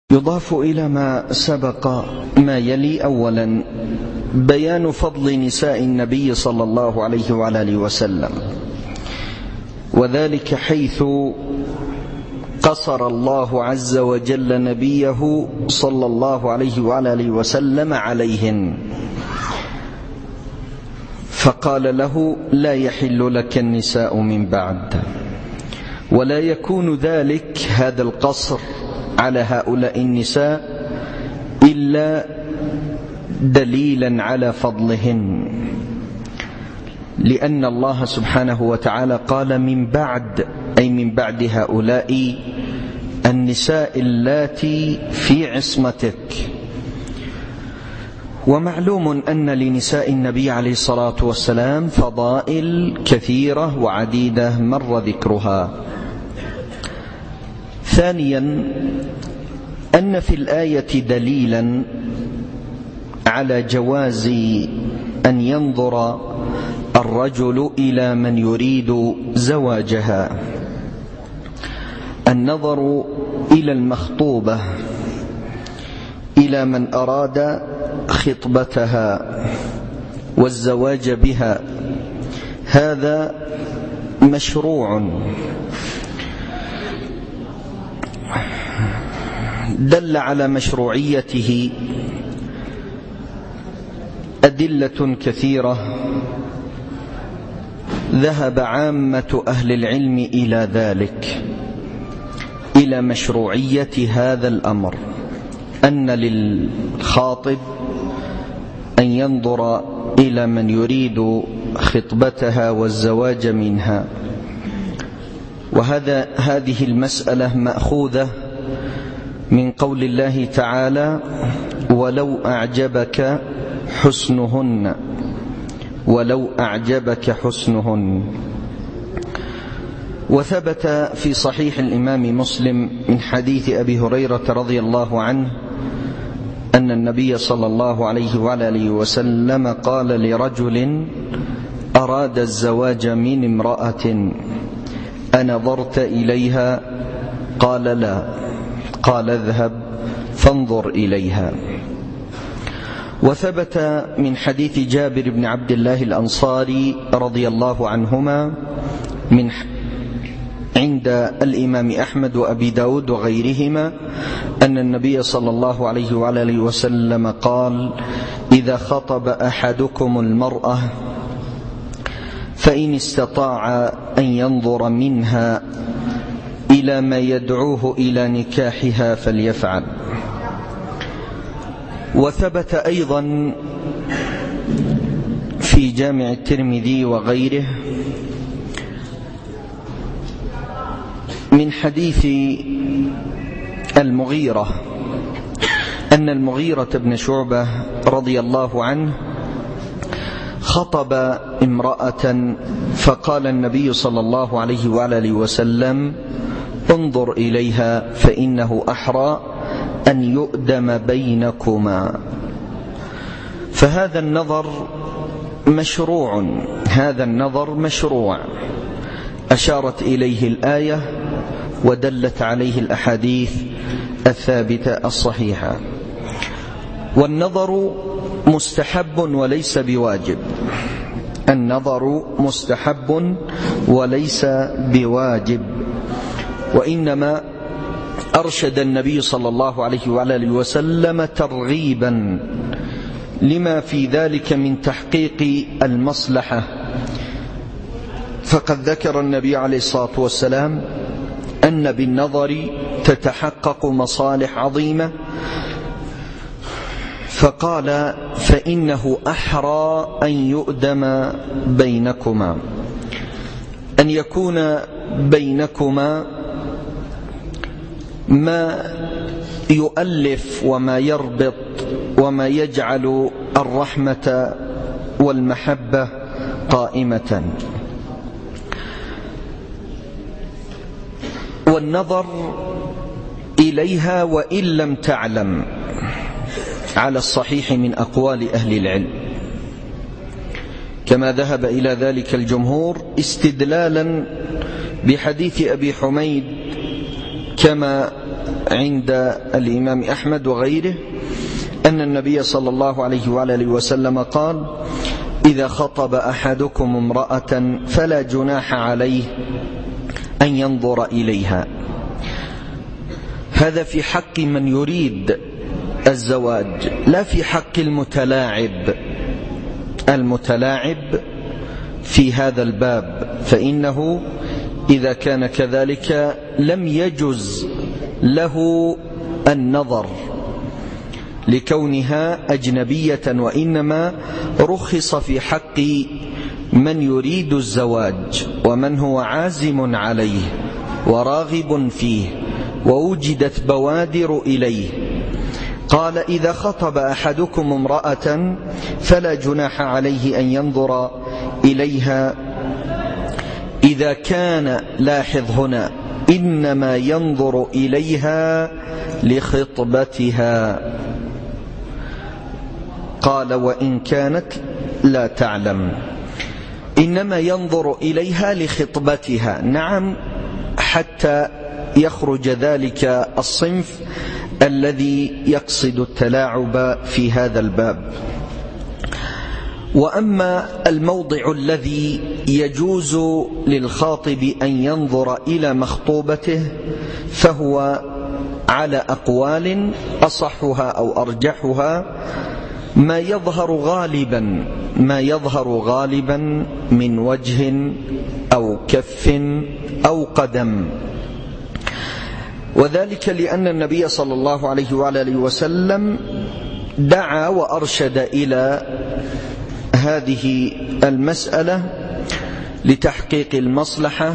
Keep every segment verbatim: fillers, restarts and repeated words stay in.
يضاف إلى ما سبق ما يلي. أولا بيان فضل نساء النبي صلى الله عليه وعلى آله وسلم، وذلك حيث قصر الله عز وجل نبيه صلى الله عليه وعلى آله وسلم عليهن، فقال له: لا يحل لك النساء من بعد. ولا يكون ذلك هذا القصر على هؤلاء النساء إلا دليلا على فضلهن، لأن الله سبحانه وتعالى قال من بعد، أي من بعد هؤلاء النساء اللاتي في عصمتك. ومعلوم أن لنساء النبي عليه الصلاة والسلام فضائل كثيرة وعديدة مر ذكرها. ثانيا أن في الآية دليلا على جواز أن ينظر الرجل إلى من يريد زواجها، النظر إلى المخطوبة، إلى من أراد خطبتها والزواج بها، هذا مشروع. دل على مشروعيته أدلة كثيرة، ذهب عامة أهل العلم إلى ذلك، إلى مشروعية هذا الأمر، أن للخاطب أن ينظر إلى من يريد خطبتها والزواج منها. وهذا هذه المسألة مأخوذة من قول الله تعالى: ولو أعجبك حسنهن، ولو أعجبك حسنهن. وثبت في صحيح الإمام مسلم من حديث أبي هريرة رضي الله عنه أن النبي صلى الله عليه وعلى آله وسلم قال لرجل أراد الزواج من امرأة: أنظرت إليها؟ قال: لا. قال: اذهب فانظر إليها. وثبت من حديث جابر بن عبد الله الأنصاري رضي الله عنهما من عند الإمام أحمد وأبي داود وغيرهما أن النبي صلى الله عليه وعلى آله وسلم قال: إذا خطب أحدكم المرأة فإن استطاع أن ينظر منها إلى ما يدعوه إلى نكاحها فليفعل. وثبت أيضا في جامع الترمذي وغيره من حديث المغيرة أن المغيرة بن شعبة رضي الله عنه خطب امرأة، فقال النبي صلى الله عليه وعلى آله وسلم: انظر إليها فإنه أحرى أن يؤدم بينكما. فهذا النظر مشروع، هذا النظر مشروع أشارت إليه الآية ودلت عليه الأحاديث الثابتة الصحيحة. والنظر مستحب وليس بواجب، النظر مستحب وليس بواجب، وإنما أرشد النبي صلى الله عليه وعلى آله وسلم ترغيبا لما في ذلك من تحقيق المصلحة. فقد ذكر النبي عليه الصلاة والسلام أن بالنظر تتحقق مصالح عظيمة، فقال: فإنه أحرى أن يؤدم بينكما، أن يكون بينكما ما يؤلف وما يربط وما يجعل الرحمة والمحبة قائمة. والنظر إليها وإن لم تعلم على الصحيح من أقوال أهل العلم، كما ذهب إلى ذلك الجمهور استدلالا بحديث أبي حميد كما عند الإمام أحمد وغيره أن النبي صلى الله عليه وآله وسلم قال: إذا خطب أحدكم امرأة فلا جناح عليه أن ينظر إليها. هذا في حق من يريد الزواج، لا في حق المتلاعب. المتلاعب في هذا الباب، فإنه إذا كان كذلك لم يجز له النظر لكونها أجنبية، وإنما رخص في حق من يريد الزواج ومن هو عازم عليه وراغب فيه ووجدت بوادر إليه. قال: إذا خطب أحدكم امرأة فلا جناح عليه أن ينظر إليها إذا كان، لاحظ هنا، إنما ينظر إليها لخطبتها. قال: وإن كانت لا تعلم. إنما ينظر إليها لخطبتها، نعم، حتى يخرج ذلك الصنف الذي يقصد التلاعب في هذا الباب. وأما الموضع الذي يجوز للخاطب أن ينظر إلى مخطوبته فهو على أقوال، أصحها أو أرجحها ما يظهر غالبا ما يظهر غالبا من وجه أو كف أو قدم، وذلك لأن النبي صلى الله عليه وآله وسلم دعا وأرشد إلى هذه المسألة لتحقيق المصلحة،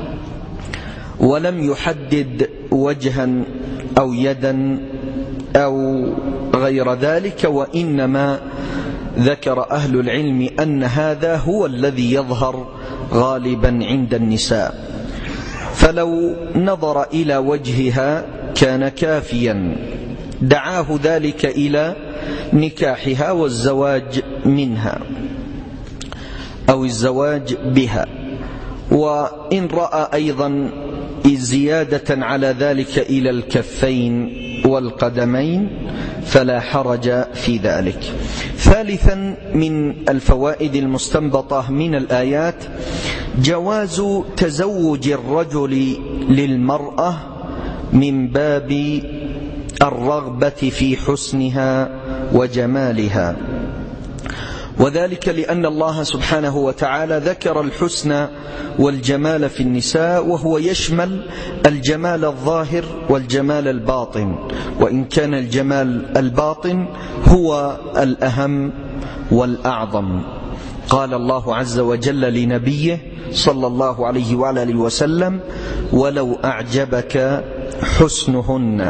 ولم يحدد وجها أو يدا أو غير ذلك، وإنما ذكر أهل العلم أن هذا هو الذي يظهر غالبا عند النساء، فلو نظر إلى وجهها كان كافيا. دعاه ذلك إلى نكاحها والزواج منها أو الزواج بها. وإن رأى أيضا زيادة على ذلك إلى الكفين والقدمين فلا حرج في ذلك. ثالثا من الفوائد المستنبطة من الآيات جواز تزوج الرجل للمرأة من باب الرغبة في حسنها وجمالها، وذلك لأن الله سبحانه وتعالى ذكر الحسن والجمال في النساء، وهو يشمل الجمال الظاهر والجمال الباطن، وإن كان الجمال الباطن هو الأهم والأعظم. قال الله عز وجل لنبيه صلى الله عليه وآله وسلم: ولو أعجبك حسنهن.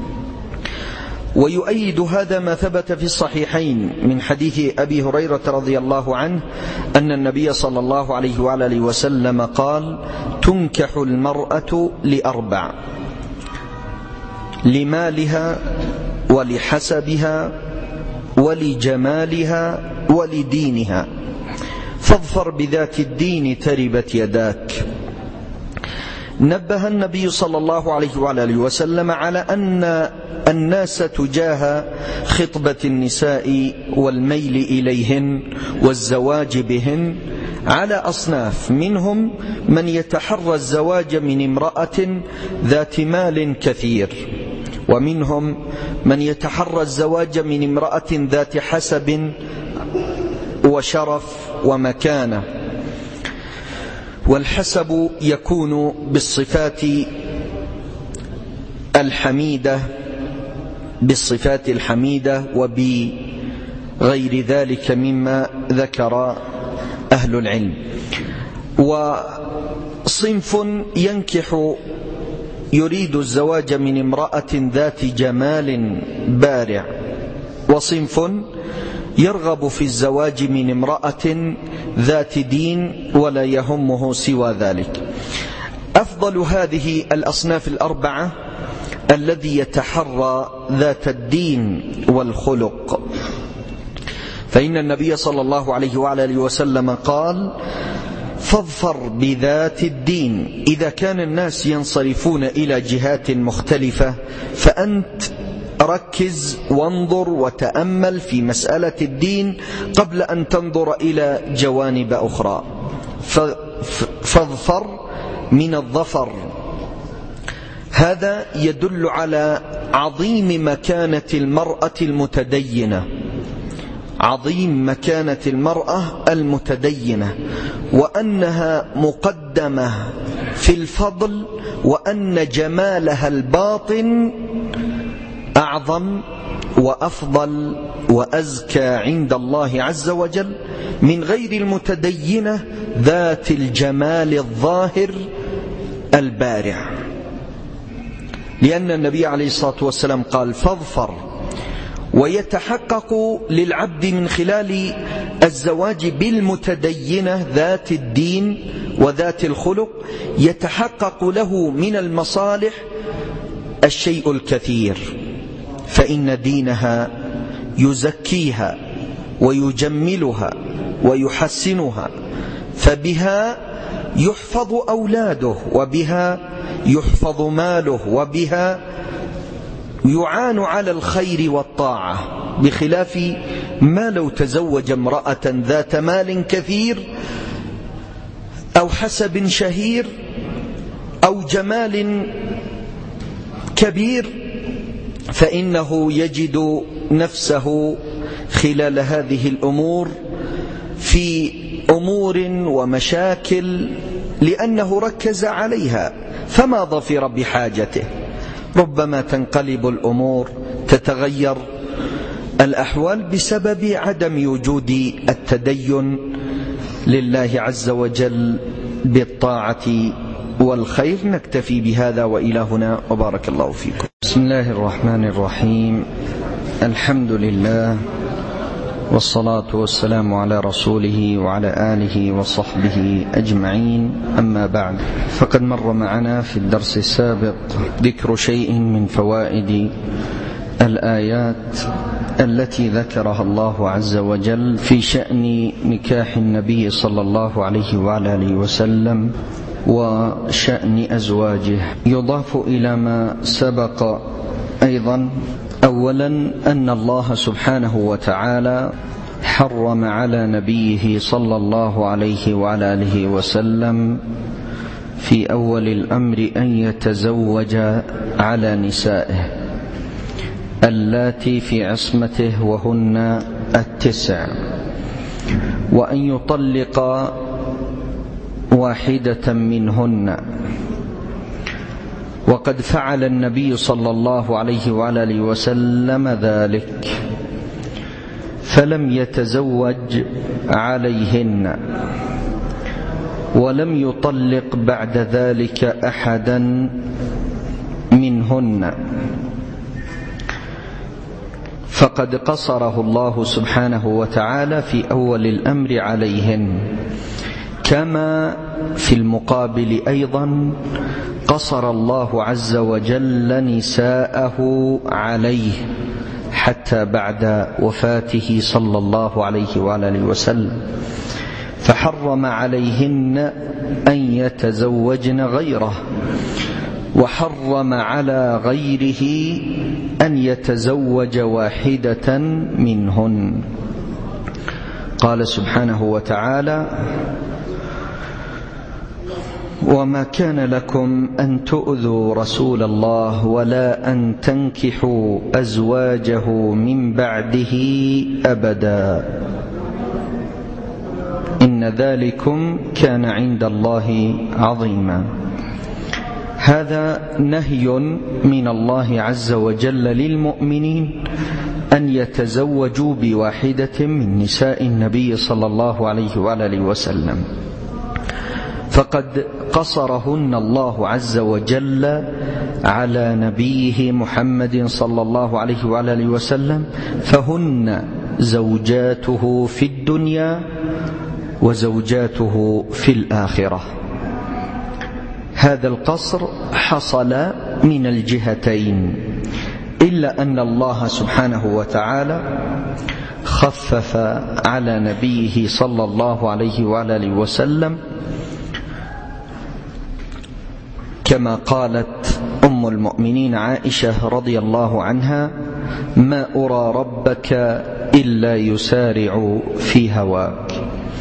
ويؤيد هذا ما ثبت في الصحيحين من حديث أبي هريرة رضي الله عنه أن النبي صلى الله عليه وآله وسلم قال: تنكح المرأة لأربع: لمالها ولحسبها ولجمالها ولدينها، فاظفر بذات الدين تربت يداك. نبه النبي صلى الله عليه وآله وسلم على أن الناس تجاه خطبة النساء والميل إليهن والزواج بهن على أصناف، منهم من يتحرى الزواج من امرأة ذات مال كثير، ومنهم من يتحرى الزواج من امرأة ذات حسب وشرف ومكانة. والحسب يكون بالصفات الحميدة بالصفات الحميدة وبغير ذلك مما ذكر أهل العلم. وصنف ينكح يريد الزواج من امرأة ذات جمال بارع، وصنف يرغب في الزواج من امرأة ذات دين ولا يهمه سوى ذلك. أفضل هذه الأصناف الأربعة الذي يتحرى ذات الدين فاظفر بذات الدين. إذا كان الناس ينصرفون إلى جهات مختلفة فأنت ركز وانظر وتأمل في مسألة الدين قبل أن تنظر إلى جوانب أخرى. فاظفر من الظفر، هذا يدل على عظيم مكانة المرأة المتدينة، عظيم مكانة المرأة المتدينة، وأنها مقدمة في الفضل، وأن جمالها الباطن أعظم وأفضل وأزكى عند الله عز وجل من غير المتدينة ذات الجمال الظاهر البارع. لأن النبي عليه الصلاة والسلام قال فاظفر، ويتحقق للعبد من خلال الزواج بالمتدينة ذات الدين وذات الخلق، يتحقق له من المصالح الشيء الكثير، فإن دينها يزكيها ويجملها ويحسنها، فبها يحفظ أولاده، وبها يحفظ ماله، وبها يعان على الخير والطاعة، بخلاف ما لو تزوج امرأة ذات مال كثير أو حسب شهير أو جمال كبير، فإنه يجد نفسه خلال هذه الأمور في أمور ومشاكل لأنه ركز عليها فما ظفر بحاجته. ربما تنقلب الأمور، تتغير الأحوال بسبب عدم وجود التدين لله عز وجل بالطاعة والخير. نكتفي بهذا وإلى هنا، وبارك الله فيكم. بسم الله الرحمن الرحيم. الحمد لله والصلاة والسلام على رسوله وعلى آله وصحبه أجمعين، أما بعد، فقد مر معنا في الدرس السابق ذكر شيء من فوائد الآيات التي ذكرها الله عز وجل في شأن نكاح النبي صلى الله عليه وعلى آله وسلم وشأن أزواجه. يضاف إلى ما سبق أيضا أولا أن الله سبحانه وتعالى حرم على نبيه صلى الله عليه وعلى آله وسلم في أول الأمر أن يتزوج على نسائه اللاتي في عصمته وهن التسع، وأن يطلق واحدة منهن. وقد فعل النبي صلى الله عليه وعلى آله وسلم ذلك، فلم يتزوج عليهن ولم يطلق بعد ذلك أحدا منهن، فقد قصره الله سبحانه وتعالى في أول الأمر عليهن. كما في المقابل أيضا قصر الله عز وجل نساءه عليه حتى بعد وفاته صلى الله عليه وعلى آله وسلم، فحرم عليهن أن يتزوجن غيره، وحرم على غيره أن يتزوج واحدة منهن. قال سبحانه وتعالى: وما كان لكم أن تؤذوا رسول الله ولا أن تنكحوا أزواجه من بعده أبدا إن ذلكم كان عند الله عظيما. هذا نهي من الله عز وجل للمؤمنين أن يتزوجوا بواحدة من نساء النبي صلى الله عليه وآله وسلم، فقد قصرهن الله عز وجل على نبيه محمد صلى الله عليه وآله وسلم، فهن زوجاته في الدنيا وزوجاته في الآخرة. هذا القصر حصل من الجهتين، إلا أن الله سبحانه وتعالى خفف على نبيه صلى الله عليه وآله وسلم، كما قالت أم المؤمنين عائشة رضي الله عنها: ما أرى ربك إلا يسارع في هواك.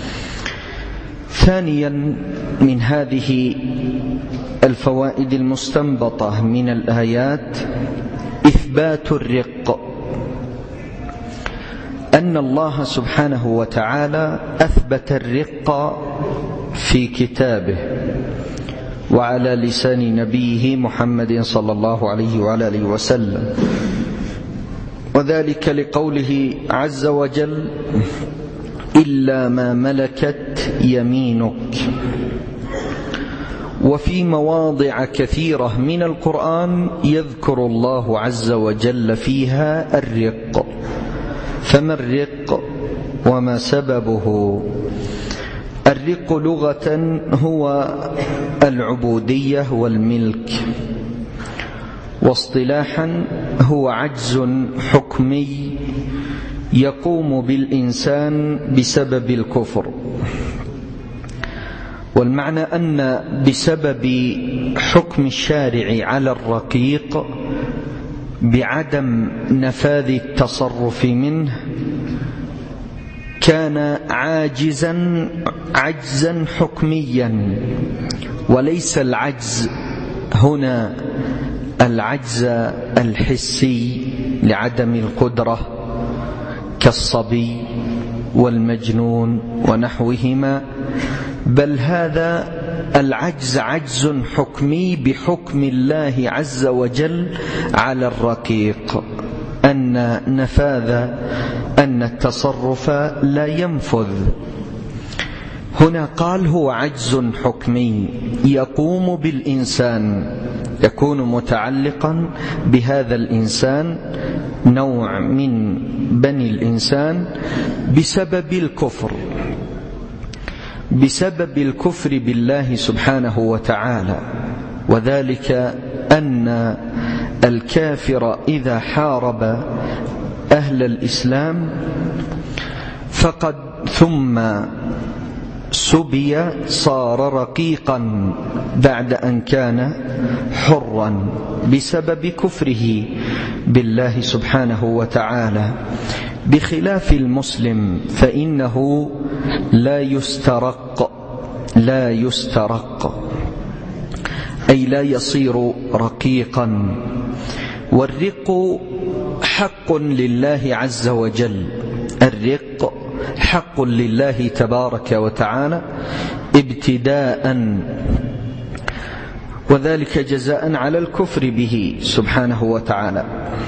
ثانيا من هذه الفوائد المستنبطة من الآيات إثبات الرق، أن الله سبحانه وتعالى أثبت الرق في كتابه وعلى لسان نبيه محمد صلى الله عليه وآله وسلم، وذلك لقوله عز وجل: إلا ما ملكت يمينك. وفي مواضع كثيرة من القرآن يذكر الله عز وجل فيها الرق. فما الرق وما سببه؟ الرق لغة هو العبودية والملك، واصطلاحا هو عجز حكمي يقوم بالإنسان بسبب الكفر. والمعنى أن بسبب حكم الشارع على الرقيق بعدم نفاذ التصرف منه كان عاجزا عجزا حكميا، وليس العجز هنا العجز الحسي لعدم القدرة كالصبي والمجنون ونحوهما، بل هذا العجز عجز حكمي بحكم الله عز وجل على الرقيق، أن نفاذ أن التصرف لا ينفذ. هنا قال هو عجز حكمي يقوم بالإنسان، يكون متعلقا بهذا الإنسان، نوع من بني الإنسان، بسبب الكفر، بسبب الكفر بالله سبحانه وتعالى. وذلك أن الكافر إذا حارب أهل الإسلام فقد ثم سبي صار رقيقا بعد أن كان حرا بسبب كفره بالله سبحانه وتعالى، بخلاف المسلم فإنه لا يسترق، لا يسترق أي لا يصير رقيقا. والرق حق لله عز وجل، الرق حق لله تبارك وتعالى ابتداء، وذلك جزاء على الكفر به سبحانه وتعالى.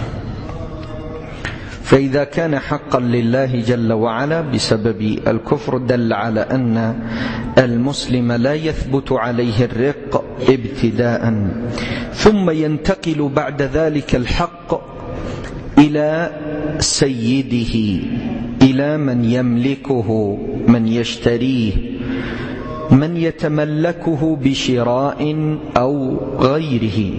فإذا كان حقا لله جل وعلا بسبب الكفر دل على أن المسلم لا يثبت عليه الرق ابتداء، ثم ينتقل بعد ذلك الحق إلى سيده، إلى من يملكه، من يشتريه، من يتملكه بشراء أو غيره،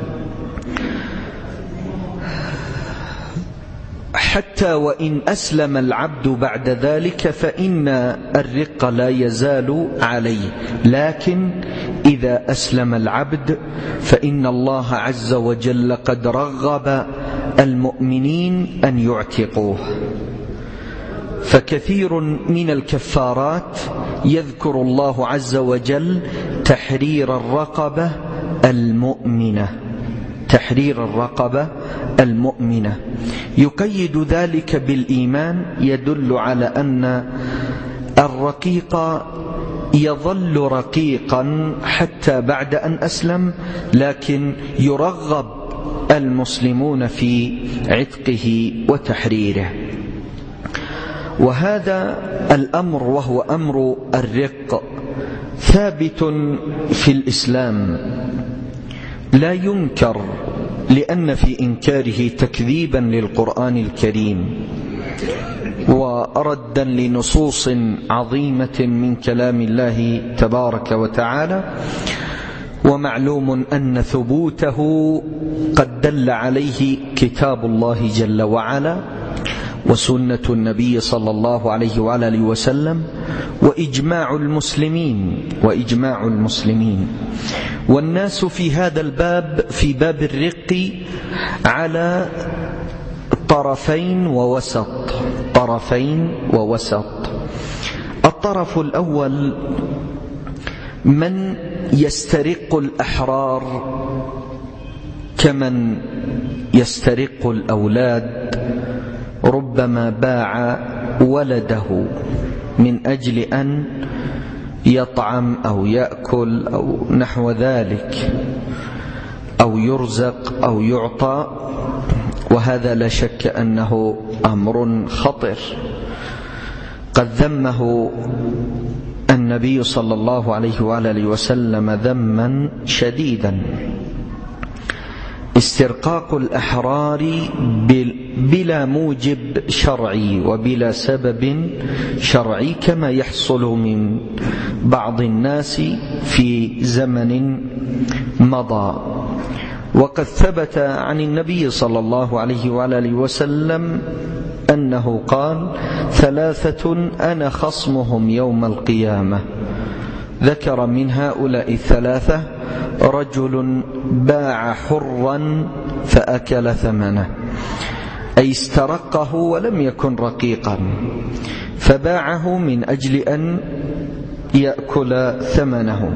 حتى وإن أسلم العبد بعد ذلك فإن الرق لا يزال عليه. لكن إذا أسلم العبد فإن الله عز وجل قد رغب المؤمنين أن يعتقوه. فكثير من الكفارات يذكر الله عز وجل تحرير الرقبة المؤمنة، تحرير الرقبة المؤمنة، يقيد ذلك بالإيمان، يدل على أن الرقيق يظل رقيقا حتى بعد أن أسلم، لكن يرغب المسلمون في عتقه وتحريره. وهذا الأمر وهو أمر الرق ثابت في الإسلام لا ينكر، لأن في إنكاره تكذيبا للقرآن الكريم وردا لنصوص عظيمة من كلام الله تبارك وتعالى. ومعلوم أن ثبوته قد دل عليه كتاب الله جل وعلا، وسنة النبي صلى الله عليه وعلى آله وسلم وإجماع المسلمين وإجماع المسلمين. والناس في هذا الباب في باب الرق على طرفين ووسط طرفين ووسط الطرف الأول من يسترق الأحرار كمن يسترق الأولاد، ربما باع ولده من أجل أن يطعم أو يأكل أو نحو ذلك، أو يرزق أو يعطى، وهذا لا شك أنه أمر خطر قد ذمه النبي صلى الله عليه وآله وسلم ذما شديدا. استرقاق الأحرار بلا موجب شرعي وبلا سبب شرعي كما يحصل من بعض الناس في زمن مضى. وقد ثبت عن النبي صلى الله عليه وآله وسلم أنه قال: ثلاثة أنا خصمهم يوم القيامة. ذكر من هؤلاء الثلاثة رجل باع حرا فأكل ثمنه، أي استرقه ولم يكن رقيقا فباعه من أجل أن يأكل ثمنه.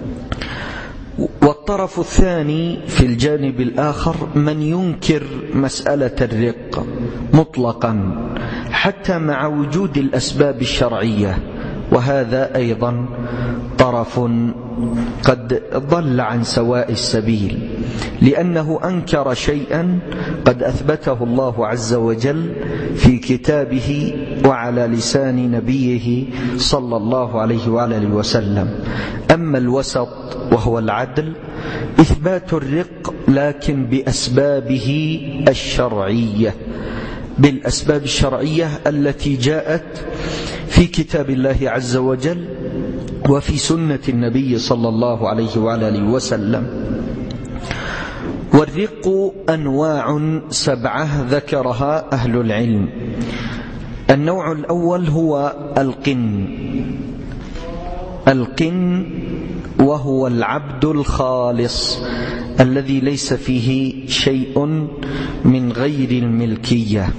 والطرف الثاني في الجانب الآخر من ينكر مسألة الرق مطلقا حتى مع وجود الأسباب الشرعية، وهذا أيضا طرف قد ضل عن سواء السبيل، لأنه أنكر شيئا قد أثبته الله عز وجل في كتابه وعلى لسان نبيه صلى الله عليه وآله وسلم. أما الوسط وهو العدل إثبات الرق لكن بأسبابه الشرعية، بالأسباب الشرعية التي جاءت في كتاب الله عز وجل وفي سنة النبي صلى الله عليه وآله وسلم. والرق أنواع سبعة ذكرها أهل العلم. النوع الأول هو القن. القن وهو العبد الخالص الذي ليس فيه شيء من غير الملكية.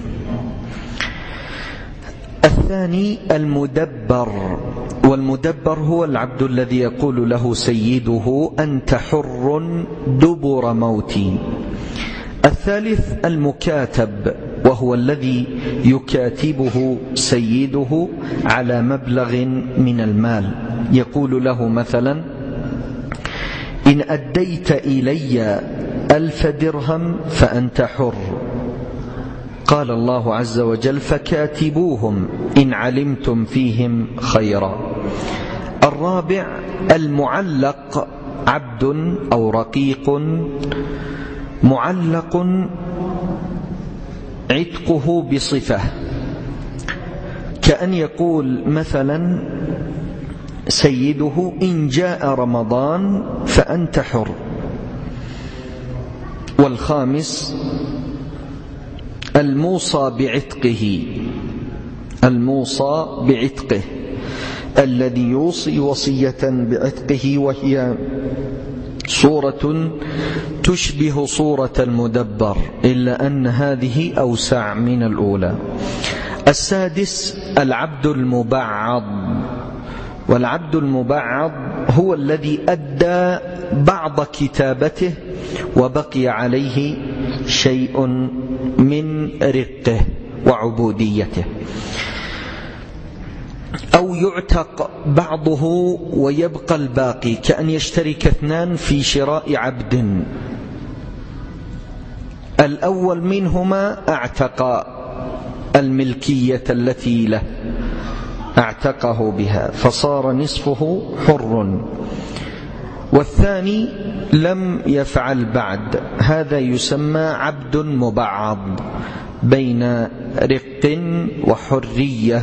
الثاني المدبر، والمدبر هو العبد الذي يقول له سيده أنت حر دبر موتي. الثالث المكاتب، وهو الذي يكاتبه سيده على مبلغ من المال، يقول له مثلا إن أديت إلي ألف درهم فأنت حر. قال الله عز وجل فكاتبوهم إن علمتم فيهم خيرا. الرابع المعلق، عبد أو رقيق معلق عتقه بصفة، كأن يقول مثلا سيده إن جاء رمضان فأنت حر. والخامس الموصى بعتقه، الموصى بعتقه الذي يوصي وصية بعتقه، وهي صورة تشبه صورة المدبر إلا أن هذه أوسع من الأولى. السادس العبد المبعض، والعبد المبعض هو الذي أدى بعض كتابته وبقي عليه شيء من رقه وعبوديته، أو يعتق بعضه ويبقى الباقي، كأن يشترك اثنان في شراء عبد. الأول منهما اعتق الملكية التي له، اعتقه بها فصار نصفه حر، والثاني لم يفعل بعد، هذا يسمى عبد مبعض بين رق وحرية.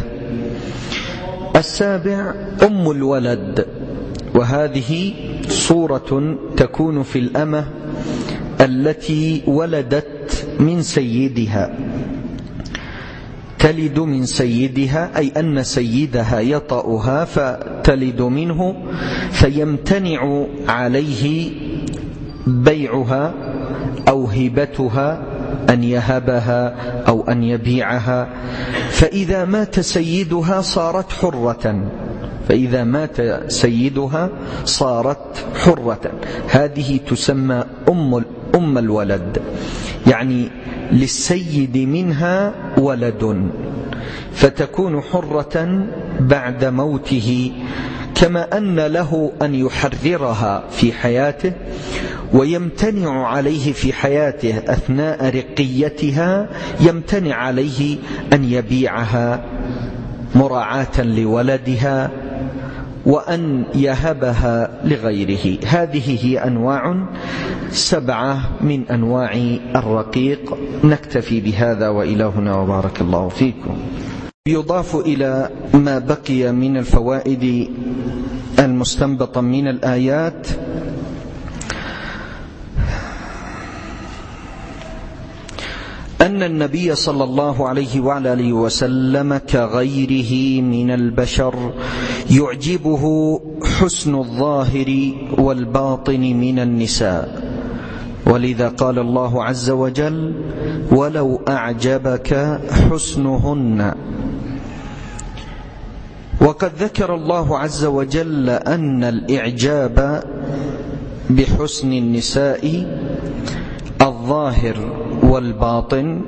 السابع أم الولد، وهذه صورة تكون في الأمة التي ولدت من سيدها، تلد من سيدها، أي أن سيدها يطأها فتلد منه، فيمتنع عليه بيعها أو هبتها، أن يهبها أو أن يبيعها. فإذا مات سيدها صارت حرة، فإذا مات سيدها صارت حرة. هذه تسمى أم أم الولد، يعني للسيد منها ولد، فتكون حرة بعد موته، كما أن له أن يحررها في حياته، ويمتنع عليه في حياته أثناء رقيتها، يمتنع عليه أن يبيعها مراعاة لولدها وأن يهبها لغيره. هذه هي أنواع سبعة من أنواع الرقيق. نكتفي بهذا وإلهنا وبارك الله فيكم. يضاف إلى ما بقي من الفوائد المستنبطة من الآيات أن النبي صلى الله عليه وعلى آله وسلم كغيره من البشر يعجبه حسن الظاهر والباطن من النساء، ولذا قال الله عز وجل: ولو أعجبك حسنهن. وقد ذكر الله عز وجل أن الإعجاب بحسن النساء الظاهر والباطن،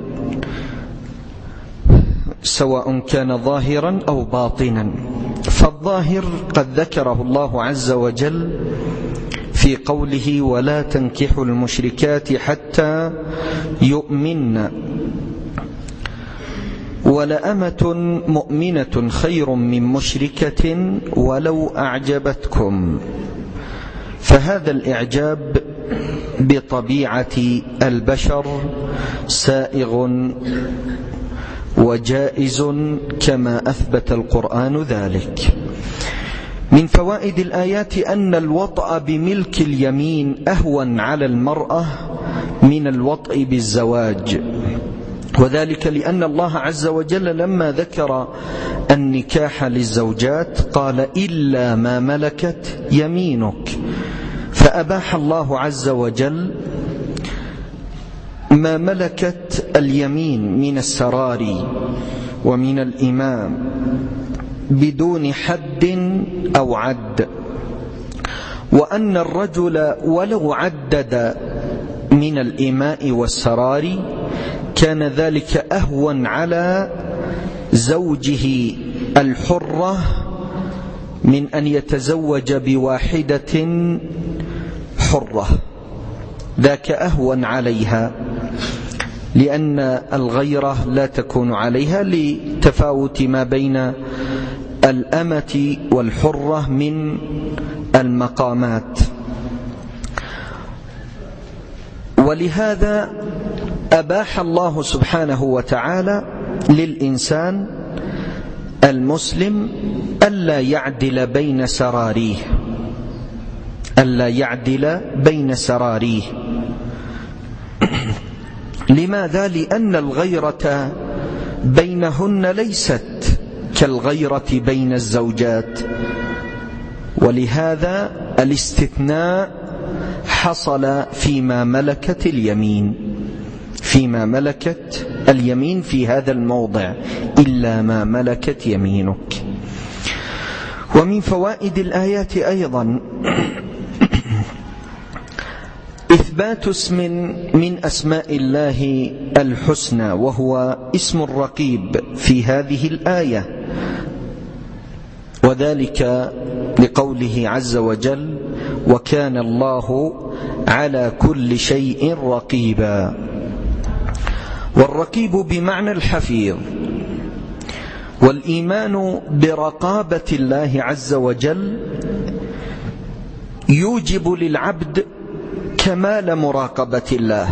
سواء كان ظاهرا أو باطنا. فالظاهر قد ذكره الله عز وجل في قوله: ولا تنكحوا المشركات حتى يؤمن، ولأمة مؤمنة خير من مشركة ولو أعجبتكم. فهذا الإعجاب بطبيعة البشر سائغ وجائز كما أثبت القرآن ذلك. من فوائد الآيات أن الوطأ بملك اليمين أهون على المرأة من الوطأ بالزواج، وذلك لأن الله عز وجل لما ذكر النكاح للزوجات قال: إلا ما ملكت يمينك، فأباح الله عز وجل ما ملكت اليمين من السراري ومن الإمام بدون حد أو عد. وأن الرجل ولو عدد من الإماء والسراري كان ذلك أهون على زوجه الحرة من أن يتزوج بواحدة حرة، ذاك أهون عليها، لأن الغيرة لا تكون عليها لتفاوت ما بين الأمة والحرة من المقامات. ولهذا أباح الله سبحانه وتعالى للإنسان المسلم ألا يعدل بين سراريه، ألا يعدل بين سراريه. لماذا؟ لأن الغيرة بينهن ليست كالغيرة بين الزوجات، ولهذا الاستثناء حصل فيما ملكت اليمين، فيما ملكت اليمين في هذا الموضع: إلا ما ملكت يمينك. ومن فوائد الآيات أيضا إثبات اسم من أسماء الله الحسنى، وهو اسم الرقيب في هذه الآية، وذلك لقوله عز وجل: وكان الله على كل شيء رقيبا. والرقيب بمعنى الحفيظ. والإيمان برقابة الله عز وجل يوجب للعبد كمال مراقبة الله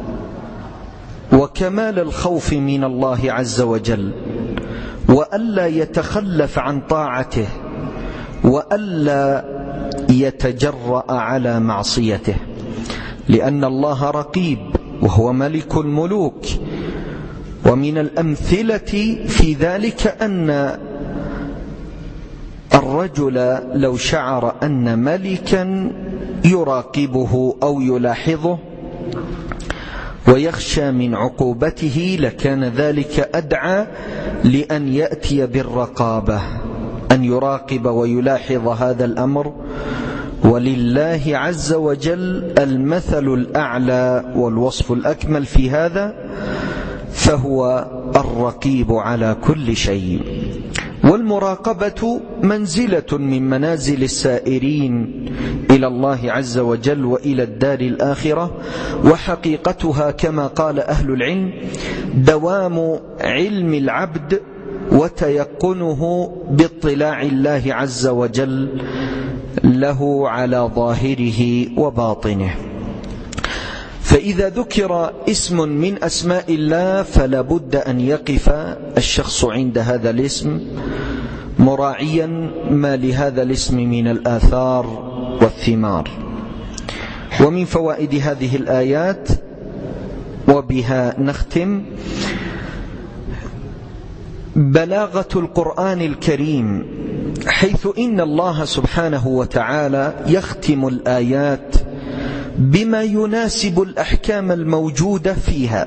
وكمال الخوف من الله عز وجل، وألا يتخلف عن طاعته، وألا يتجرأ على معصيته، لأن الله رقيب وهو ملك الملوك، ومن الأمثلة في ذلك أن الرجل لو شعر أن ملكا يراقبه أو يلاحظه ويخشى من عقوبته لكان ذلك أدعى لأن يأتي بالرقابة، أن يراقب ويلاحظ هذا الأمر. ولله عز وجل المثل الأعلى والوصف الأكمل في هذا، فهو الرقيب على كل شيء. والمراقبة منزلة من منازل السائرين إلى الله عز وجل وإلى الدار الآخرة، وحقيقتها كما قال أهل العلم دوام علم العبد وتيقنه باطلاع الله عز وجل له على ظاهره وباطنه. فإذا ذكر اسم من أسماء الله فلا بد أن يقف الشخص عند هذا الاسم مراعيا ما لهذا الاسم من الآثار والثمار. ومن فوائد هذه الآيات وبها نختم بلاغة القرآن الكريم، حيث إن الله سبحانه وتعالى يختم الآيات بما يناسب الأحكام الموجودة فيها،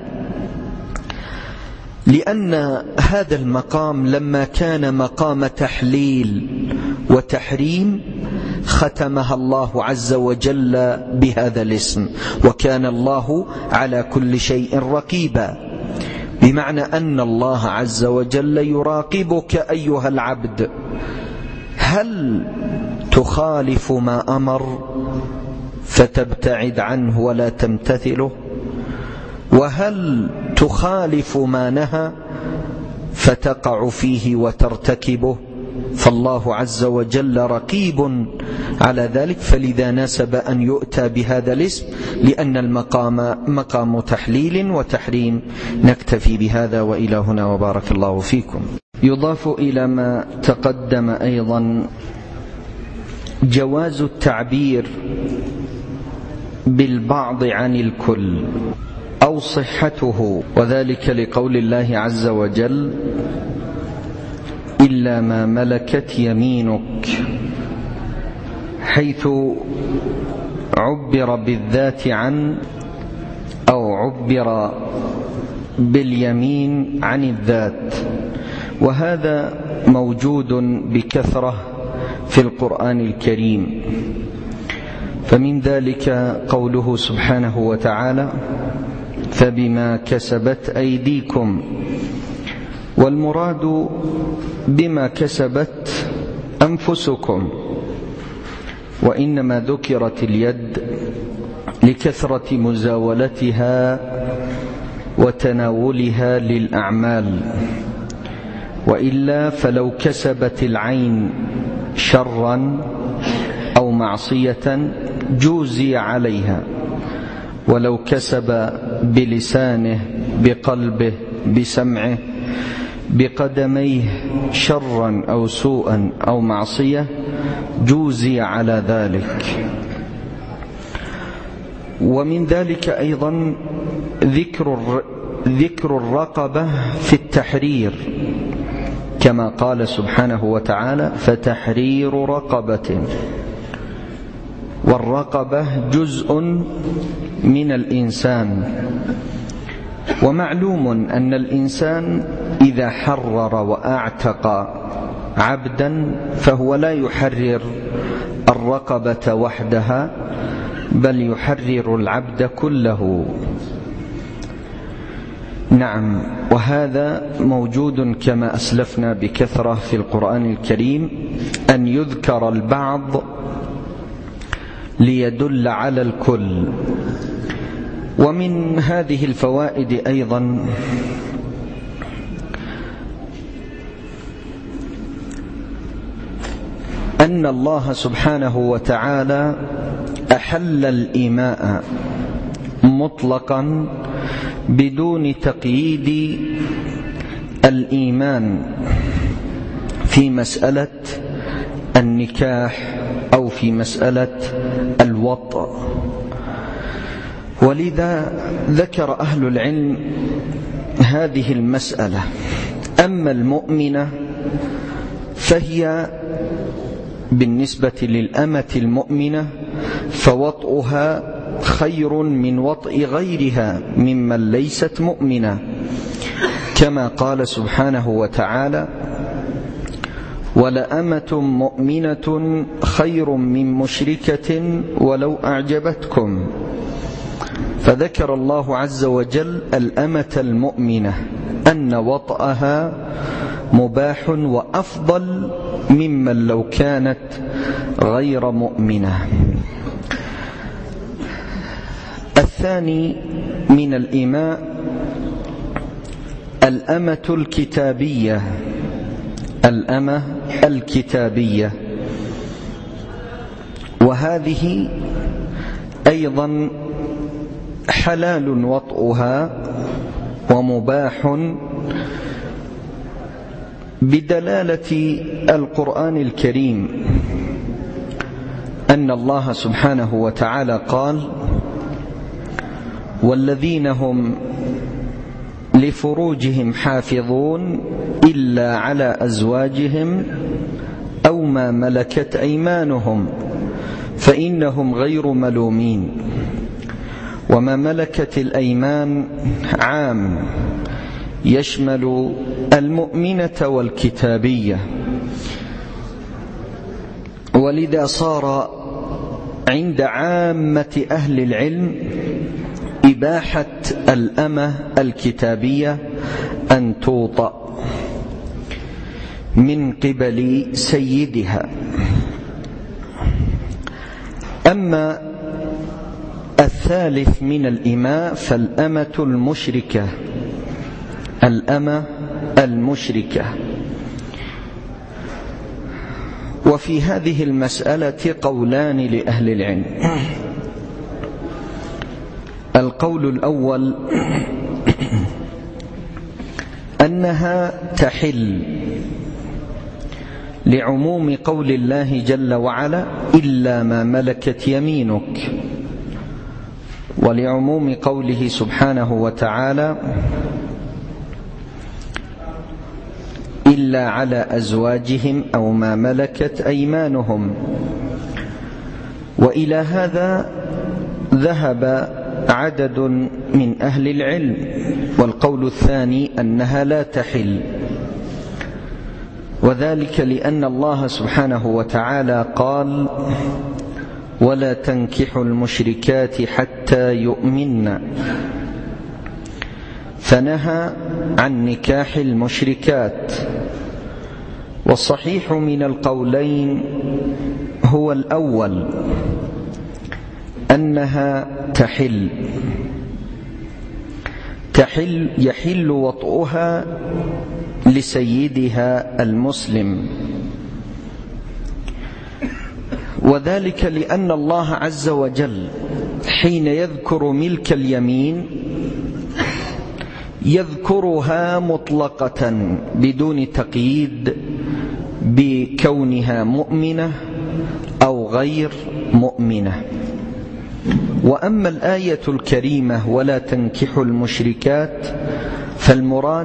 لأن هذا المقام لما كان مقام تحليل وتحريم ختمها الله عز وجل بهذا الاسم، وكان الله على كل شيء رقيبا، بمعنى أن الله عز وجل يراقبك أيها العبد، هل تخالف ما أمر فتبتعد عنه ولا تمتثله، وهل تخالف ما نهى فتقع فيه وترتكبه؟ فالله عز وجل رقيب على ذلك، فلذا ناسب أن يؤتى بهذا الاسم، لأن المقام مقام تحليل وتحريم. نكتفي بهذا وإلى هنا وبارك الله فيكم. يضاف إلى ما تقدم أيضا جواز التعبير بالبعض عن الكل أو صحته، وذلك لقول الله عز وجل إلا ما ملكت يمينك، حيث عبر بالذات عن أو عبر باليمين عن الذات، وهذا موجود بكثرة في القرآن الكريم. فمن ذلك قوله سبحانه وتعالى فبما كسبت أيديكم، والمراد بما كسبت أنفسكم، وإنما ذكرت اليد لكثرة مزاولتها وتناولها للأعمال، وإلا فلو كسبت العين شرا أو معصية جوزي عليها، ولو كسب بلسانه بقلبه بسمعه بقدميه شرا أو سوءا أو معصية جوزي على ذلك. ومن ذلك أيضا ذكر ذكر الرقبة في التحرير، كما قال سبحانه وتعالى فتحرير رقبة، والرقبة جزء من الإنسان، ومعلوم أن الإنسان إذا حرر وأعتق عبدا فهو لا يحرر الرقبة وحدها، بل يحرر العبد كله. نعم، وهذا موجود كما أسلفنا بكثرة في القرآن الكريم، أن يذكر البعض ليدل على الكل. ومن هذه الفوائد أيضا أن الله سبحانه وتعالى أحل الإيماء مطلقا بدون تقييد الإيمان في مسألة النكاح أو في مسألة الوطء. ولذا ذكر أهل العلم هذه المسألة. أما المؤمنة فهي بالنسبة للأمة المؤمنة فوطئها خير من وطئ غيرها ممن ليست مؤمنة، كما قال سبحانه وتعالى: ولأمة مؤمنة خير من مشركة ولو أعجبتكم. فذكر الله عز وجل الأمة المؤمنة أن وطئها مباح وأفضل ممن لو كانت غير مؤمنة. الثاني من الإماء الأمة الكتابية. الأمة الكتابية، وهذه أيضا حلال وطئها ومباح بدلالة القرآن الكريم أن الله سبحانه وتعالى قال: والذين هم لفروجهم حافظون إلا على أزواجهم أو ما ملكت أيمانهم فإنهم غير ملومين. وما ملكت الأيمان عام يشمل المؤمنة والكتابية، ولذا صار عند عامة أهل العلم إباحة الأمة الكتابية أن توطأ من قبل سيدها. أما الثالث من الإماء فالأمة المشركة. الأمة المشركة، وفي هذه المسألة قولان لأهل العلم. القول الأول أنها تحل لعموم قول الله جل وعلا: إلا ما ملكت يمينك، ولعموم قوله سبحانه وتعالى: إلا على أزواجهم أو ما ملكت أيمانهم. وإلى هذا ذهب عدد من أهل العلم. والقول الثاني أنها لا تحل، وذلك لأن الله سبحانه وتعالى قال: ولا تنكحوا المشركات حتى يؤمن، فنهى عن نكاح المشركات. والصحيح من القولين هو الأول، أنها تحل تحل يحل وطئها لسيدها المسلم، وذلك لأن الله عز وجل حين يذكر ملك اليمين يذكرها مطلقة بدون تقييد بكونها مؤمنة أو غير مؤمنة. وأما الآية الكريمة: ولا تنكحوا المشركات، فالمراد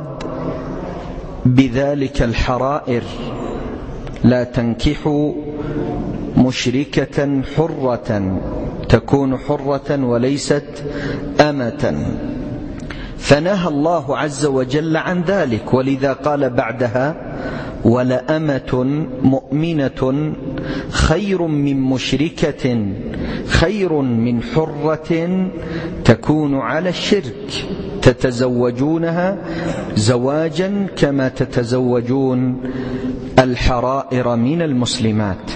بذلك الحرائر، لا تنكحوا مشركة حرة، تكون حرة وليست أمة. فنهى الله عز وجل عن ذلك، ولذا قال بعدها: ولأمة مؤمنة خير من مشركة خير من حرة تكون على الشرك تتزوجونها زواجا كما تتزوجون الحرائر من المسلمات.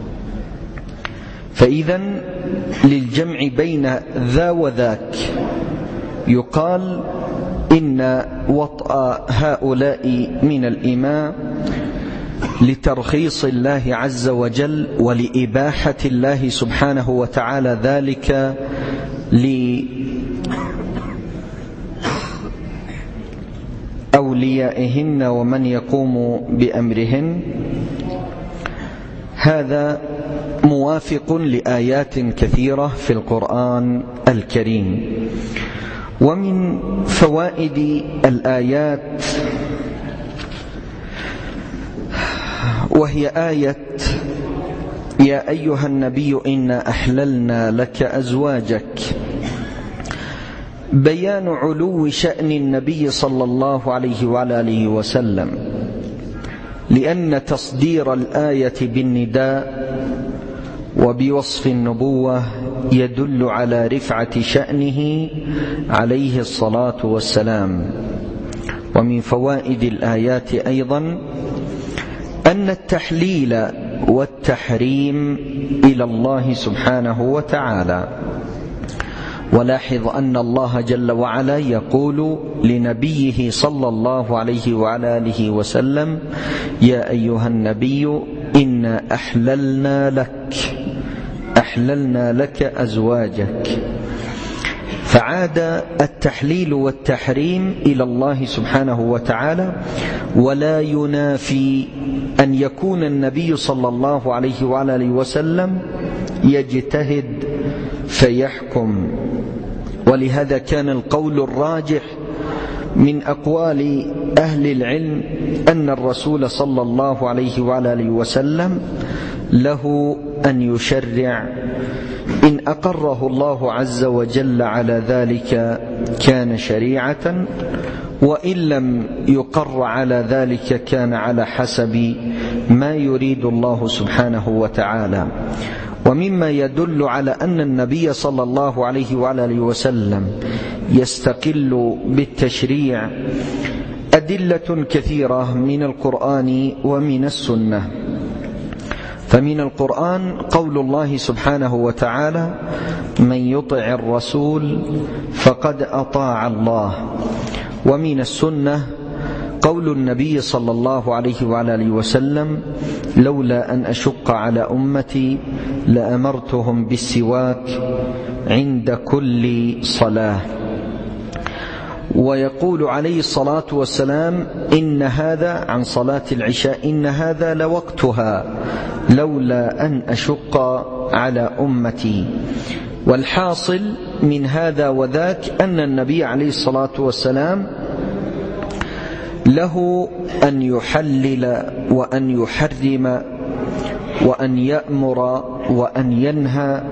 فإذن للجمع بين ذا وذاك يقال إن وطأ هؤلاء من الإماء لترخيص الله عز وجل ولإباحة الله سبحانه وتعالى ذلك لأوليائهن ومن يقوم بأمرهن. هذا موافق لآيات كثيرة في القرآن الكريم. ومن فوائد الآيات وهي آية يا أيها النبي إنا أحللنا لك أزواجك، بيان علو شأن النبي صلى الله عليه وعلى آله وسلم، لأن تصدير الآية بالنداء وبوصف النبوة يدل على رفعة شأنه عليه الصلاة والسلام. ومن فوائد الآيات أيضا أن التحليل والتحريم إلى الله سبحانه وتعالى. ولاحظ أن الله جل وعلا يقول لنبيه صلى الله عليه وعلى آله وسلم يا أيها النبي إنا أحللنا لك أحللنا لك أزواجك، فعاد التحليل والتحريم إلى الله سبحانه وتعالى، ولا ينافي أن يكون النبي صلى الله عليه وعلى آله وسلم يجتهد فيحكم. ولهذا كان القول الراجح من أقوال أهل العلم أن الرسول صلى الله عليه وعلى آله وسلم له أن يشرع، إن أقره الله عز وجل على ذلك كان شريعة، وإن لم يقر على ذلك كان على حسب ما يريد الله سبحانه وتعالى. ومما يدل على أن النبي صلى الله عليه وعلى آله وسلم يستقل بالتشريع أدلة كثيرة من القرآن ومن السنة. فمن القرآن قول الله سبحانه وتعالى من يطع الرسول فقد أطاع الله. ومن السنة قول النبي صلى الله عليه وعلى آله وسلم لولا أن أشق على أمتي لأمرتهم بالسواك عند كل صلاة. ويقول عليه الصلاة والسلام إن هذا عن صلاة العشاء إن هذا لوقتها لولا أن أشق على أمتي. والحاصل من هذا وذاك أن النبي عليه الصلاة والسلام له أن يحلل وأن يحرم وأن يأمر وأن ينهى،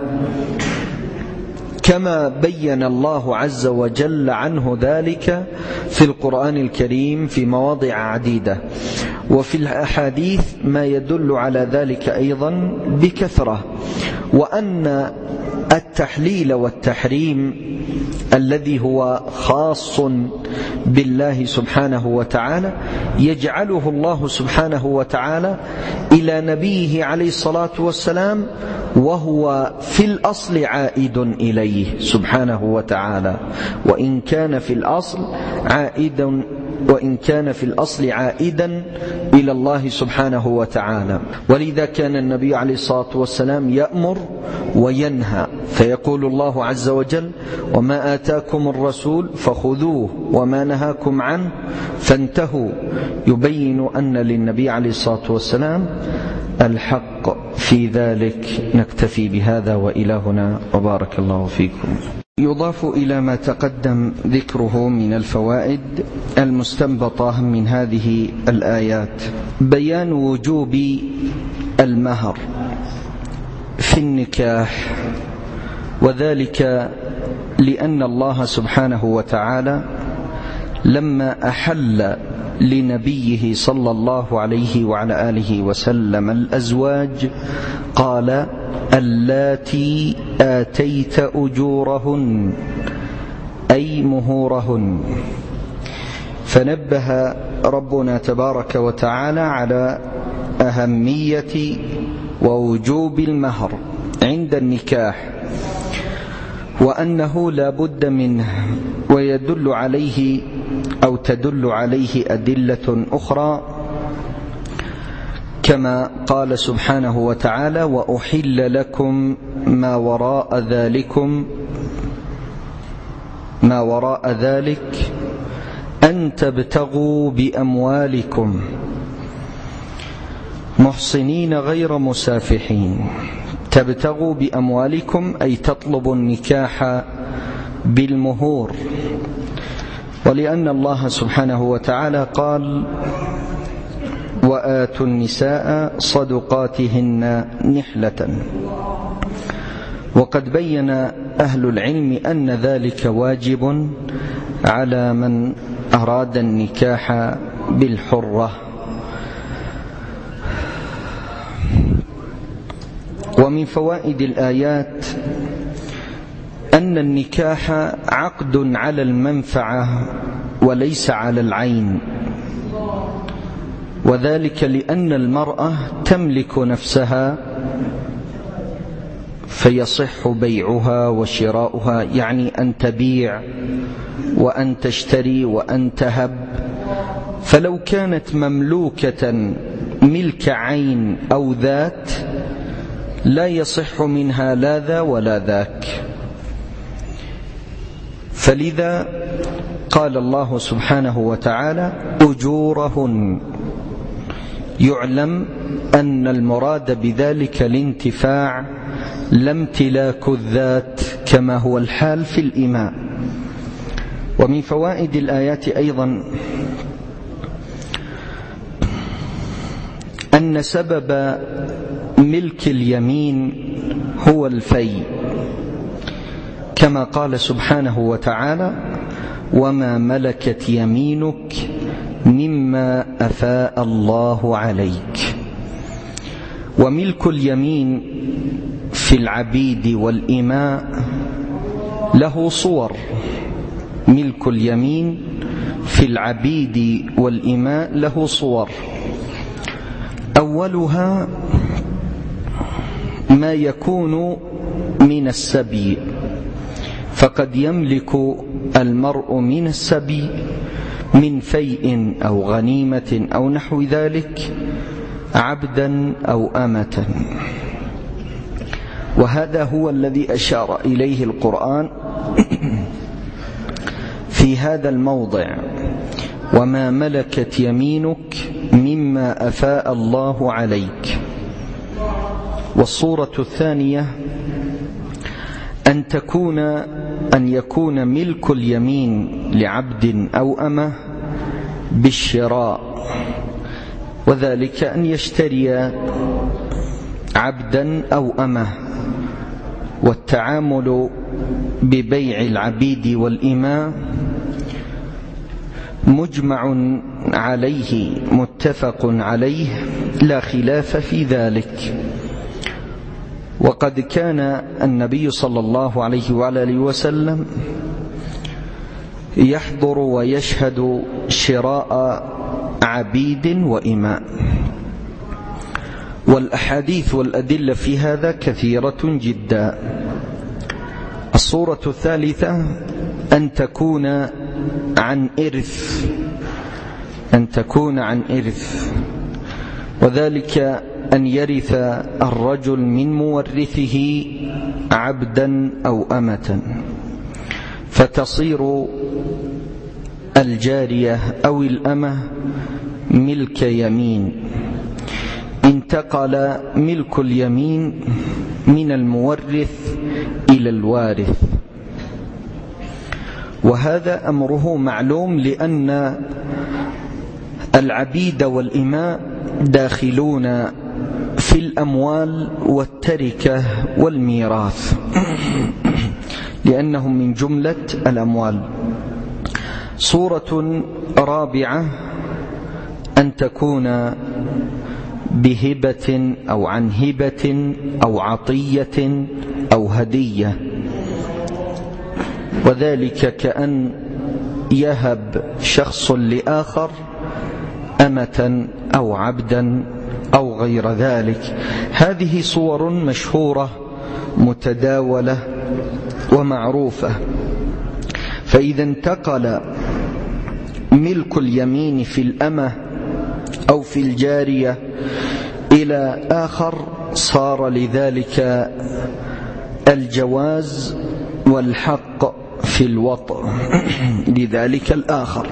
كما بين الله عز وجل عنه ذلك في القرآن الكريم في مواضع عديدة، وفي الأحاديث ما يدل على ذلك أيضا بكثرة. وأن التحليل والتحريم الذي هو خاص بالله سبحانه وتعالى يجعله الله سبحانه وتعالى إلى نبيه عليه الصلاة والسلام، وهو في الأصل عائد إليه سبحانه وتعالى، وإن كان في الأصل عائدا وإن كان في الأصل عائدا إلى الله سبحانه وتعالى. ولذا كان النبي عليه الصلاة والسلام يأمر وينهى، فيقول الله عز وجل وما آتاكم الرسول فخذوه وما نهاكم عنه فانتهوا، يبين أن للنبي عليه الصلاة والسلام الحق في ذلك. نكتفي بهذا وإلى هنا، وبارك الله فيكم. يضاف إلى ما تقدم ذكره من الفوائد المستنبطة من هذه الآيات بيان وجوب المهر في النكاح، وذلك لأن الله سبحانه وتعالى لما أحل لنبيه صلى الله عليه وعلى آله وسلم الأزواج قال اللاتي آتيت أجورهن أي مهورهن. فنبه ربنا تبارك وتعالى على أهمية ووجوب المهر عند النكاح، وأنه لا بد منه، ويدل عليه أو تدل عليه أدلة أخرى كما قال سبحانه وتعالى وأحل لكم ما وراء ذلكم ما وراء ذلك أن تبتغوا بأموالكم محصنين غير مسافحين. تبتغوا بأموالكم أي تطلبوا النكاح بالمهور، ولأن الله سبحانه وتعالى قال وآتوا النساء صدقاتهن نحلة. وقد بين أهل العلم أن ذلك واجب على من أراد النكاح بالحرة. ومن فوائد الآيات أن النكاح عقد على المنفعة وليس على العين، وذلك لأن المرأة تملك نفسها فيصح بيعها وشراؤها، يعني أن تبيع وأن تشتري وأن تهب. فلو كانت مملوكة ملك عين أو ذات لا يصح منها لا ذا ولا ذاك. فلذا قال الله سبحانه وتعالى أجورهن. يعلم أن المراد بذلك الانتفاع لا امتلاك الذات كما هو الحال في الإماء. ومن فوائد الآيات أيضا أن سبب ملك اليمين هو الفيء، كما قال سبحانه وتعالى وما ملكت يمينك مما أفاء الله عليك. وملك اليمين في العبيد والإماء له صور. ملك اليمين في العبيد والإماء له صور. أولها ما يكون من السبي، فقد يملك المرء من السبي من فيء أو غنيمة أو نحو ذلك عبدا أو أمة. وهذا هو الذي أشار إليه القرآن في هذا الموضع وما ملكت يمينك مما أفاء الله عليك. والصورة الثانية أن تكون أن يكون ملك اليمين لعبد أو أمة بالشراء، وذلك أن يشتري عبدا أو أمة. والتعامل ببيع العبيد والإماء مجمع عليه متفق عليه لا خلاف في ذلك. وقد كان النبي صلى الله عليه وآله وسلم يحضر ويشهد شراء عبيد وإماء، والأحاديث والأدلة في هذا كثيرة جدا. الصورة الثالثة أن تكون عن إرث أن تكون عن إرث وذلك أن يرث الرجل من مورثه عبدا أو أمة، فتصير الجارية أو الأمة ملك يمين. انتقل ملك اليمين من المورث إلى الوارث، وهذا أمره معلوم لأن العبيد والإماء داخلون في الأموال والتركة والميراث لأنهم من جملة الأموال. صورة رابعة أن تكون بهبة أو عن هبة أو عطية أو هدية، وذلك كأن يهب شخص لآخر أمة أو عبدا أو غير ذلك. هذه صور مشهورة متداولة ومعروفة. فإذا انتقل ملك اليمين في الأمة أو في الجارية إلى آخر صار لذلك الجواز والحق في الوطء لذلك الآخر.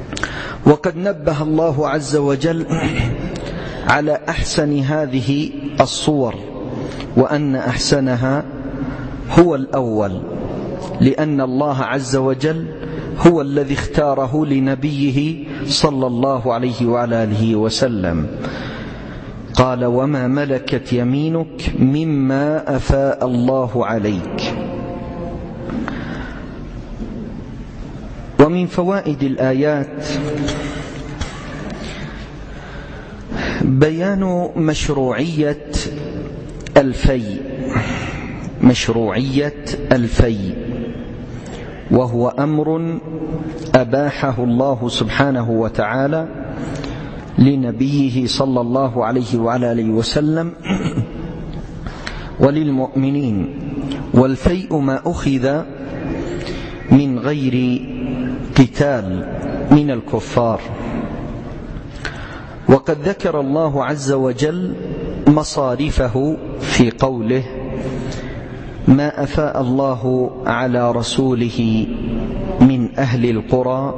وقد نبه الله عز وجل على أحسن هذه الصور وأن أحسنها هو الأول، لأن الله عز وجل هو الذي اختاره لنبيه صلى الله عليه وعلى آله وسلم. قال: وما ملكت يمينك مما أفاء الله عليك. ومن فوائد الآيات بيان مشروعية الفيء، مشروعية الفيء، وهو أمر أباحه الله سبحانه وتعالى لنبيه صلى الله عليه وعلى آله وسلم وللمؤمنين. والفيء ما أخذ من غير قتال من الكفار. وقد ذكر الله عز وجل مصارفه في قوله: ما أفاء الله على رسوله من أهل القرى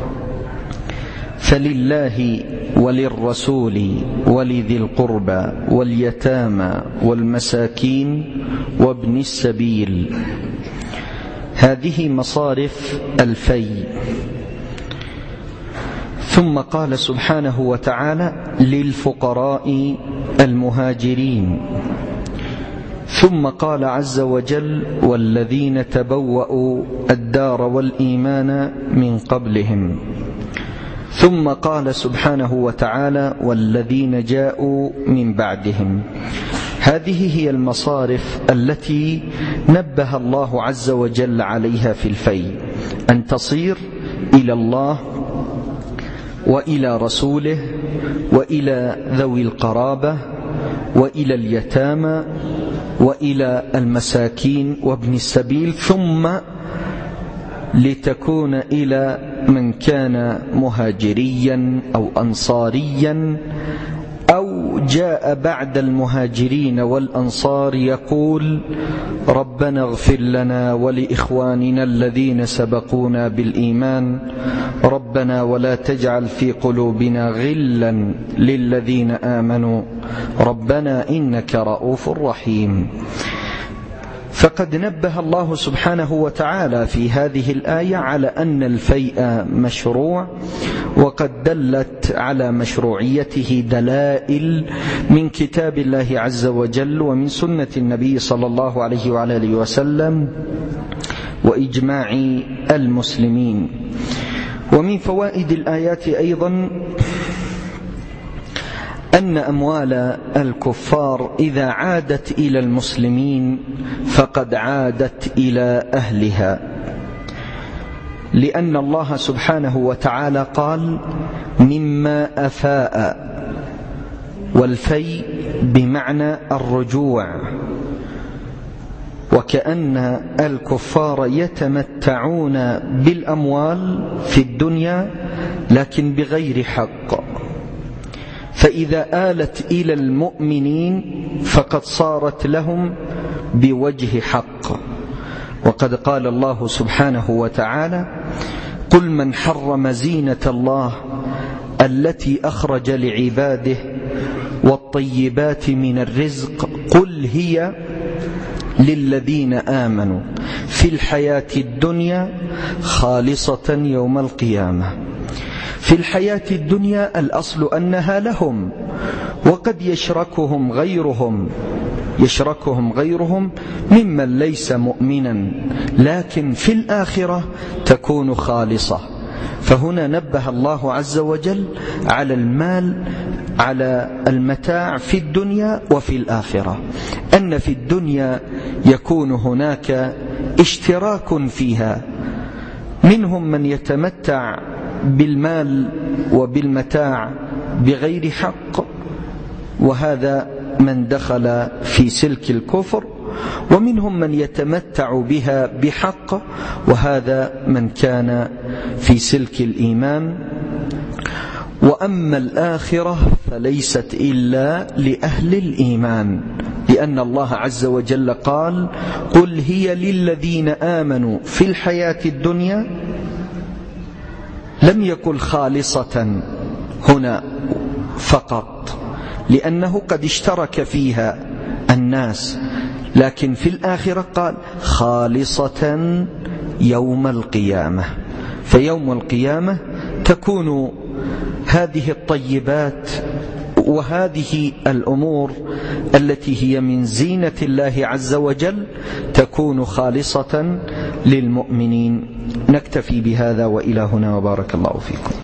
فلله وللرسول ولذي القربى واليتامى والمساكين وابن السبيل. هذه مصارف الفيء. ثم قال سبحانه وتعالى: للفقراء المهاجرين. ثم قال عز وجل: والذين تبوأوا الدار والإيمان من قبلهم. ثم قال سبحانه وتعالى: والذين جاءوا من بعدهم. هذه هي المصارف التي نبه الله عز وجل عليها في الفيء، أن تصير إلى الله وإلى رسوله وإلى ذوي القرابة وإلى اليتامى وإلى المساكين وابن السبيل، ثم لتكون إلى من كان مهاجريا أو أنصاريا أو جاء بعد المهاجرين والأنصار يقول: ربنا اغفر لنا ولإخواننا الذين سبقونا بالإيمان ربنا ولا تجعل في قلوبنا غلا للذين آمنوا ربنا إنك رؤوف رحيم. فقد نبه الله سبحانه وتعالى في هذه الآية على أن الفيء مشروع، وقد دلت على مشروعيته دلائل من كتاب الله عز وجل ومن سنة النبي صلى الله عليه وعلى آله وسلم وإجماع المسلمين. ومن فوائد الآيات أيضا أن أموال الكفار إذا عادت إلى المسلمين فقد عادت إلى أهلها، لأن الله سبحانه وتعالى قال: مما أفاء، والفيء بمعنى الرجوع، وكأن الكفار يتمتعون بالأموال في الدنيا لكن بغير حق، فإذا آلت إلى المؤمنين فقد صارت لهم بوجه حق. وقد قال الله سبحانه وتعالى: قل من حرم زينة الله التي أخرج لعباده والطيبات من الرزق قل هي للذين آمنوا في الحياة الدنيا خالصة يوم القيامة. في الحياة الدنيا الأصل أنها لهم، وقد يشركهم غيرهم يشركهم غيرهم ممن ليس مؤمنا، لكن في الآخرة تكون خالصة. فهنا نبه الله عز وجل على المال، على المتاع في الدنيا وفي الآخرة، أن في الدنيا يكون هناك اشتراك فيها، منهم من يتمتع بالمال وبالمتاع بغير حق، وهذا من دخل في سلك الكفر، ومنهم من يتمتع بها بحق، وهذا من كان في سلك الإيمان. وأما الآخرة فليست إلا لأهل الإيمان، لأن الله عز وجل قال: قل هي للذين آمنوا في الحياة الدنيا، لم يقل خالصة هنا فقط، لأنه قد اشترك فيها الناس، لكن في الآخرة قال خالصة يوم القيامة. فيوم القيامة تكون هذه الطيبات وهذه الأمور التي هي من زينة الله عز وجل تكون خالصة للمؤمنين. نكتفي بهذا وإلى هنا، وبارك الله فيكم.